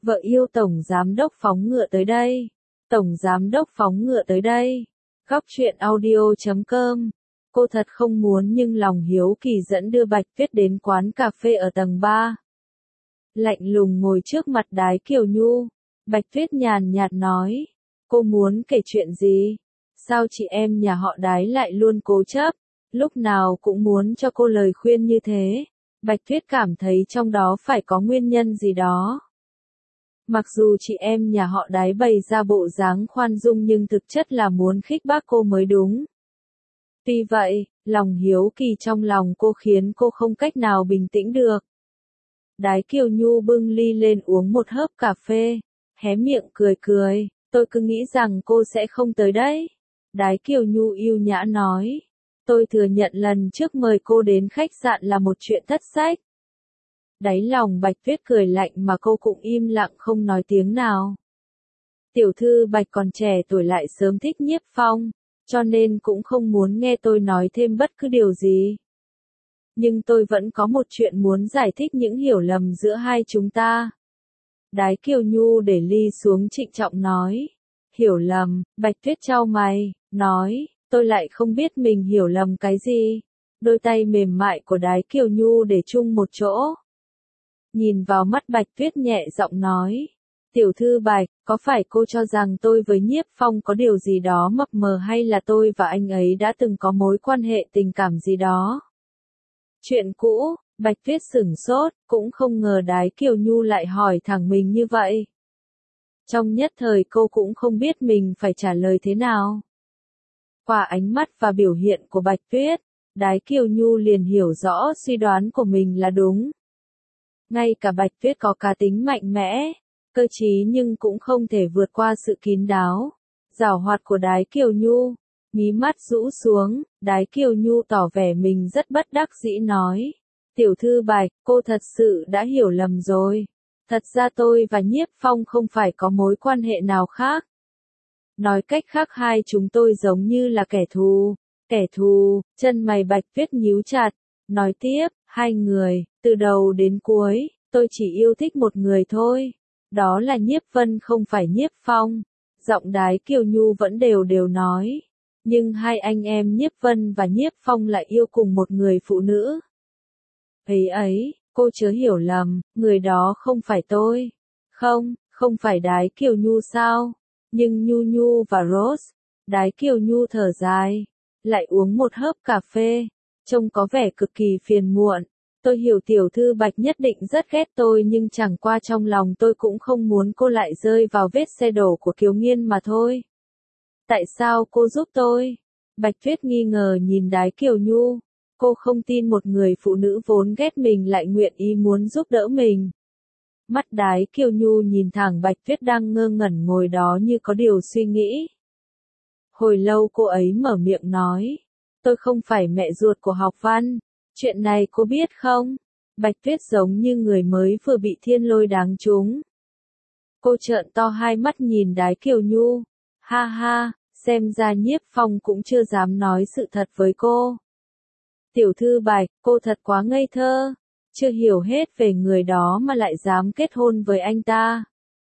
Vợ yêu tổng giám đốc phóng ngựa tới đây. Tổng giám đốc phóng ngựa tới đây. Góc truyện audio.com. Cô thật không muốn nhưng lòng hiếu kỳ dẫn đưa Bạch Tuyết đến quán cà phê ở tầng 3. Lạnh lùng ngồi trước mặt Đái Kiều Nhu. Bạch Tuyết nhàn nhạt nói. Cô muốn kể chuyện gì? Sao chị em nhà họ Đái lại luôn cố chấp, lúc nào cũng muốn cho cô lời khuyên như thế? Bạch Tuyết cảm thấy trong đó phải có nguyên nhân gì đó. Mặc dù chị em nhà họ Đái bày ra bộ dáng khoan dung nhưng thực chất là muốn khích bác cô mới đúng. Tuy vậy, lòng hiếu kỳ trong lòng cô khiến cô không cách nào bình tĩnh được. Đái Kiều Nhu bưng ly lên uống một hớp cà phê, hé miệng cười cười, tôi cứ nghĩ rằng cô sẽ không tới đấy. Đái Kiều Nhu yêu nhã nói, tôi thừa nhận lần trước mời cô đến khách sạn là một chuyện thất sách. Đáy lòng Bạch Tuyết cười lạnh mà cô cũng im lặng không nói tiếng nào. Tiểu thư Bạch còn trẻ tuổi lại sớm thích Nhiếp Phong, cho nên cũng không muốn nghe tôi nói thêm bất cứ điều gì. Nhưng tôi vẫn có một chuyện muốn giải thích những hiểu lầm giữa hai chúng ta. Đái Kiều Nhu để ly xuống trịnh trọng nói. Hiểu lầm, Bạch Tuyết chau mày, nói, tôi lại không biết mình hiểu lầm cái gì. Đôi tay mềm mại của Đái Kiều Nhu để chung một chỗ. Nhìn vào mắt Bạch Tuyết nhẹ giọng nói. Tiểu thư Bạch, có phải cô cho rằng tôi với Nhiếp Phong có điều gì đó mập mờ hay là tôi và anh ấy đã từng có mối quan hệ tình cảm gì đó? Chuyện cũ, Bạch Tuyết sửng sốt, cũng không ngờ Đái Kiều Nhu lại hỏi thẳng mình như vậy. Trong nhất thời cô cũng không biết mình phải trả lời thế nào. Qua ánh mắt và biểu hiện của Bạch Tuyết, Đái Kiều Nhu liền hiểu rõ suy đoán của mình là đúng. Ngay cả Bạch Tuyết có cá tính mạnh mẽ, cơ trí nhưng cũng không thể vượt qua sự kín đáo, giảo hoạt của Đái Kiều Nhu. Mí mắt rũ xuống, Đái Kiều Nhu tỏ vẻ mình rất bất đắc dĩ nói. Tiểu thư Bạch, cô thật sự đã hiểu lầm rồi. Thật ra tôi và Nhiếp Phong không phải có mối quan hệ nào khác. Nói cách khác hai chúng tôi giống như là kẻ thù. Kẻ thù, chân mày Bạch Tuyết nhíu chặt. Nói tiếp, hai người, từ đầu đến cuối, tôi chỉ yêu thích một người thôi. Đó là Nhiếp Vân không phải Nhiếp Phong. Giọng Đái Kiều Nhu vẫn đều nói. Nhưng hai anh em Nhiếp Vân và Nhiếp Phong lại yêu cùng một người phụ nữ. Ấy, cô chớ hiểu lầm, người đó không phải tôi. Không phải Đái Kiều Nhu sao? Nhưng Nhu và Rose. Đái Kiều Nhu thở dài, lại uống một hớp cà phê, trông có vẻ cực kỳ phiền muộn. Tôi hiểu tiểu thư Bạch nhất định rất ghét tôi nhưng chẳng qua trong lòng tôi cũng không muốn cô lại rơi vào vết xe đổ của Kiều Nghiên mà thôi. Tại sao cô giúp tôi? Bạch Tuyết nghi ngờ nhìn Đái Kiều Nhu. Cô không tin một người phụ nữ vốn ghét mình lại nguyện ý muốn giúp đỡ mình. Mắt Đái Kiều Nhu nhìn thẳng Bạch Tuyết đang ngơ ngẩn ngồi đó như có điều suy nghĩ. Hồi lâu cô ấy mở miệng nói. Tôi không phải mẹ ruột của Học Văn. Chuyện này cô biết không? Bạch Tuyết giống như người mới vừa bị thiên lôi đáng trúng. Cô trợn to hai mắt nhìn Đái Kiều Nhu. Ha ha, xem ra Nhiếp Phong cũng chưa dám nói sự thật với cô. Tiểu thư Bạch, cô thật quá ngây thơ. Chưa hiểu hết về người đó mà lại dám kết hôn với anh ta.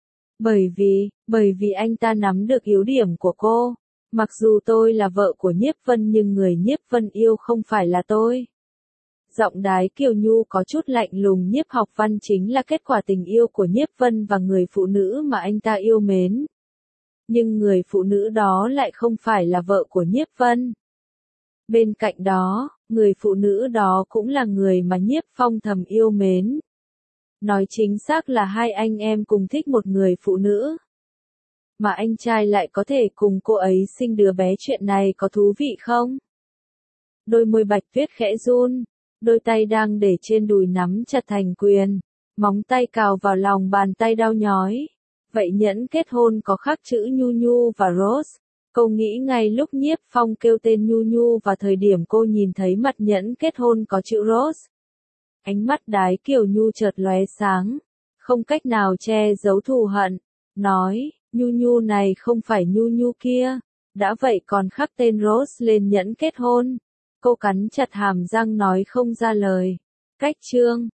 Bởi vì anh ta nắm được yếu điểm của cô. Mặc dù tôi là vợ của Nhiếp Vân nhưng người Nhiếp Vân yêu không phải là tôi. Giọng Đái Kiều Nhu có chút lạnh lùng. Nhiếp Học Văn chính là kết quả tình yêu của Nhiếp Vân và người phụ nữ mà anh ta yêu mến. Nhưng người phụ nữ đó lại không phải là vợ của Nhiếp Vân. Bên cạnh đó, người phụ nữ đó cũng là người mà Nhiếp Phong thầm yêu mến. Nói chính xác là hai anh em cùng thích một người phụ nữ. Mà anh trai lại có thể cùng cô ấy sinh đứa bé, chuyện này có thú vị không? Đôi môi Bạch Tuyết khẽ run, đôi tay đang để trên đùi nắm chặt thành quyền, móng tay cào vào lòng bàn tay đau nhói. Vậy nhẫn kết hôn có khắc chữ Nhu và Rose. Cô nghĩ ngay lúc Nhiếp Phong kêu tên Nhu và thời điểm cô nhìn thấy mặt nhẫn kết hôn có chữ Rose. Ánh mắt Đái Kiều Nhu chợt lóe sáng, không cách nào che giấu thù hận, nói, Nhu này không phải Nhu kia, đã vậy còn khắc tên Rose lên nhẫn kết hôn. Cô cắn chặt hàm răng nói không ra lời. Cách chương